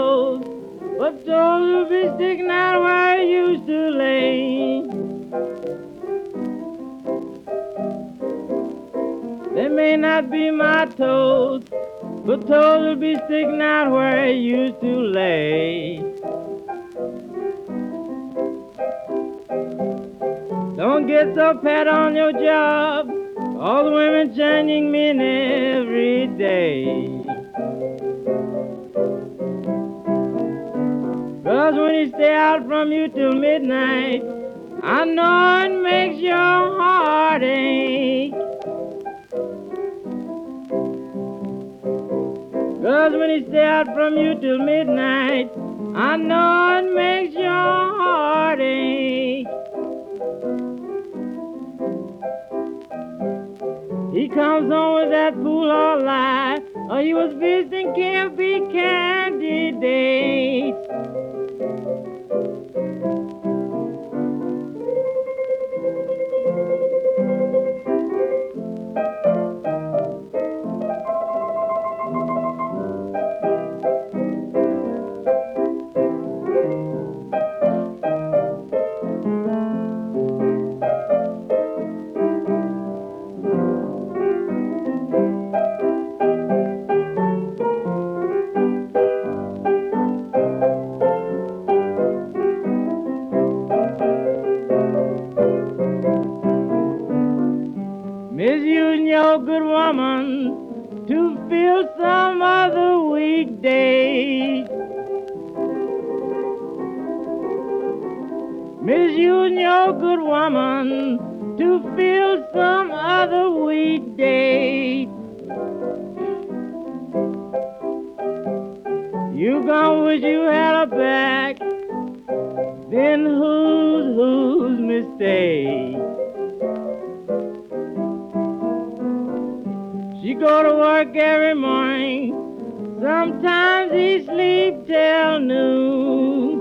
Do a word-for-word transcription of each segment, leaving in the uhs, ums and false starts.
toes, but toes will be sticking out where I used to lay. They may not be my toes, but toes will be sticking out where I used to lay. Don't get so pat on your job, all the women changing men every day. Cause when he stay out from you till midnight, I know it makes your heart ache. Cause when he stay out from you till midnight, I know it makes your heart ache. He comes home with that fool all lie, or he was visiting can't be candidates. Misusing your good woman to fill some other weekday. Misusing your good woman to fill some other weekday. You gonna wish you had her back, then who's whose mistake? She go to work every morning, sometimes he sleep till noon.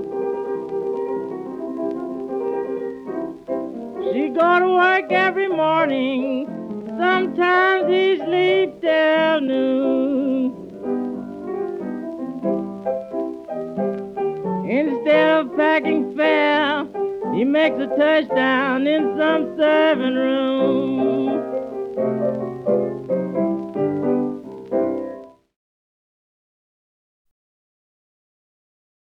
She go to work every morning, sometimes he sleep till noon. Instead of packing fare, he makes a touchdown in some serving room.